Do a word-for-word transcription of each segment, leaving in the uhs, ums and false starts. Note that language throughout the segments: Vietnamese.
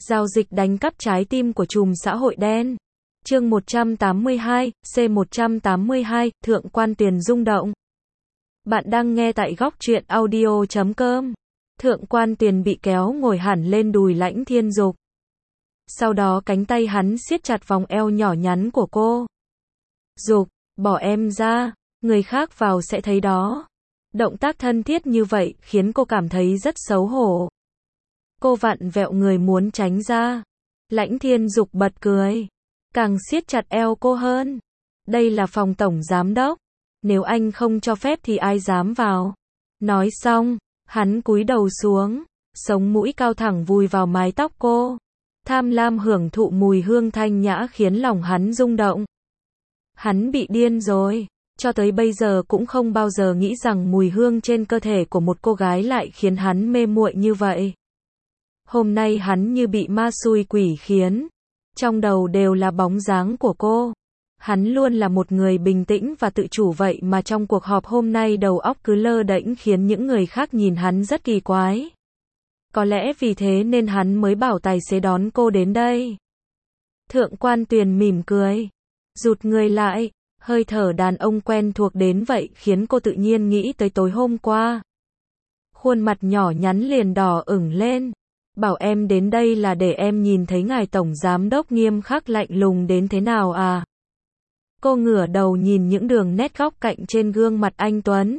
Giao dịch đánh cắp trái tim của trùm xã hội đen. Chương một trăm tám mươi hai, C một trăm tám mươi hai, Thượng quan Tuyền rung động. Bạn đang nghe tại góc truyện audio chấm com. Thượng quan Tuyền bị kéo ngồi hẳn lên đùi Lãnh Thiên Dục. Sau đó cánh tay hắn siết chặt vòng eo nhỏ nhắn của cô. Dục, bỏ em ra, người khác vào sẽ thấy đó. Động tác thân thiết như vậy khiến cô cảm thấy rất xấu hổ. Cô vặn vẹo người muốn tránh ra. Lãnh Thiên Dục bật cười, càng siết chặt eo cô hơn. Đây là phòng tổng giám đốc, nếu anh không cho phép thì ai dám vào. Nói xong, hắn cúi đầu xuống, sống mũi cao thẳng vùi vào mái tóc cô. Tham lam hưởng thụ mùi hương thanh nhã khiến lòng hắn rung động. Hắn bị điên rồi, cho tới bây giờ cũng không bao giờ nghĩ rằng mùi hương trên cơ thể của một cô gái lại khiến hắn mê muội như vậy. Hôm nay hắn như bị ma xui quỷ khiến, trong đầu đều là bóng dáng của cô. Hắn luôn là một người bình tĩnh và tự chủ, vậy mà trong cuộc họp hôm nay đầu óc cứ lơ đễnh khiến những người khác nhìn hắn rất kỳ quái. Có lẽ vì thế nên hắn mới bảo tài xế đón cô đến đây. Thượng quan Tuyền mỉm cười, rụt người lại, hơi thở đàn ông quen thuộc đến vậy khiến cô tự nhiên nghĩ tới tối hôm qua. Khuôn mặt nhỏ nhắn liền đỏ ửng lên. Bảo em đến đây là để em nhìn thấy ngài tổng giám đốc nghiêm khắc lạnh lùng đến thế nào à? Cô ngửa đầu nhìn những đường nét góc cạnh trên gương mặt anh tuấn.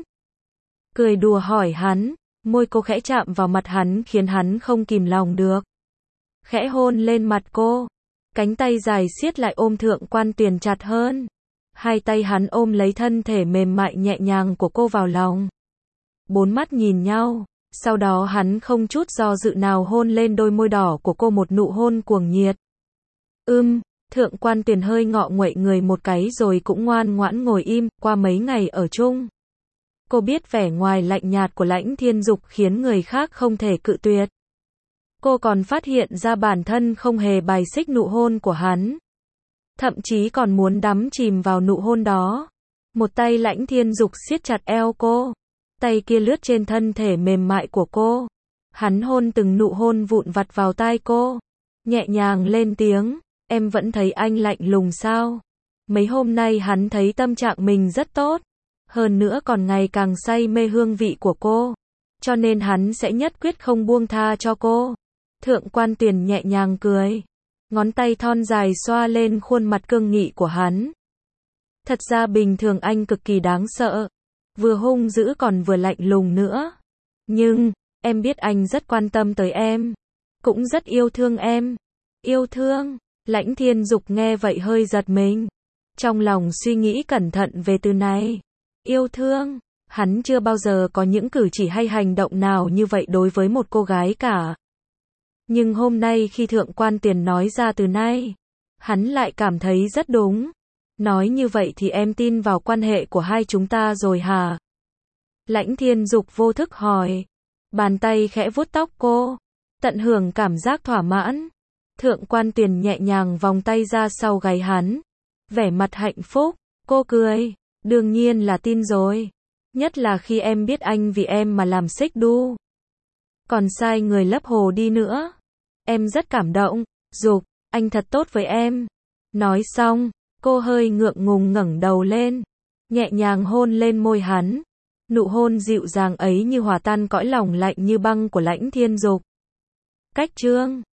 Cười đùa hỏi hắn, môi cô khẽ chạm vào mặt hắn khiến hắn không kìm lòng được. Khẽ hôn lên mặt cô, cánh tay dài siết lại ôm Thượng quan Tuyền chặt hơn. Hai tay hắn ôm lấy thân thể mềm mại nhẹ nhàng của cô vào lòng. Bốn mắt nhìn nhau. Sau đó hắn không chút do dự nào hôn lên đôi môi đỏ của cô, một nụ hôn cuồng nhiệt. Ưm, Thượng quan Tuyền hơi ngọ nguậy người một cái rồi cũng ngoan ngoãn ngồi im. Qua mấy ngày ở chung, cô biết vẻ ngoài lạnh nhạt của Lãnh Thiên Dục khiến người khác không thể cự tuyệt. Cô còn phát hiện ra bản thân không hề bài xích nụ hôn của hắn, thậm chí còn muốn đắm chìm vào nụ hôn đó. Một tay Lãnh Thiên Dục siết chặt eo cô, tay kia lướt trên thân thể mềm mại của cô. Hắn hôn từng nụ hôn vụn vặt vào tai cô, nhẹ nhàng lên tiếng, em vẫn thấy anh lạnh lùng sao? Mấy hôm nay hắn thấy tâm trạng mình rất tốt, hơn nữa còn ngày càng say mê hương vị của cô, cho nên hắn sẽ nhất quyết không buông tha cho cô. Thượng quan Tuyền nhẹ nhàng cười, ngón tay thon dài xoa lên khuôn mặt cương nghị của hắn. Thật ra bình thường anh cực kỳ đáng sợ, vừa hung dữ còn vừa lạnh lùng nữa. Nhưng, em biết anh rất quan tâm tới em, cũng rất yêu thương em. Yêu thương? Lãnh Thiên Dục nghe vậy hơi giật mình, trong lòng suy nghĩ cẩn thận về từ này. Yêu thương? Hắn chưa bao giờ có những cử chỉ hay hành động nào như vậy đối với một cô gái cả. Nhưng hôm nay khi Thượng quan Tuyền nói ra từ này, hắn lại cảm thấy rất đúng. Nói như vậy thì em tin vào quan hệ của hai chúng ta rồi hả? Lãnh Thiên Dục vô thức hỏi. Bàn tay khẽ vuốt tóc cô, tận hưởng cảm giác thỏa mãn. Thượng quan Tuyền nhẹ nhàng vòng tay ra sau gáy hắn, vẻ mặt hạnh phúc. Cô cười, đương nhiên là tin rồi, nhất là khi em biết anh vì em mà làm xích đu. Còn sai người lấp hồ đi nữa. Em rất cảm động. Dục, anh thật tốt với em. Nói xong, cô hơi ngượng ngùng ngẩng đầu lên, nhẹ nhàng hôn lên môi hắn. Nụ hôn dịu dàng ấy như hòa tan cõi lòng lạnh như băng của Lãnh Thiên Dục. Cách chương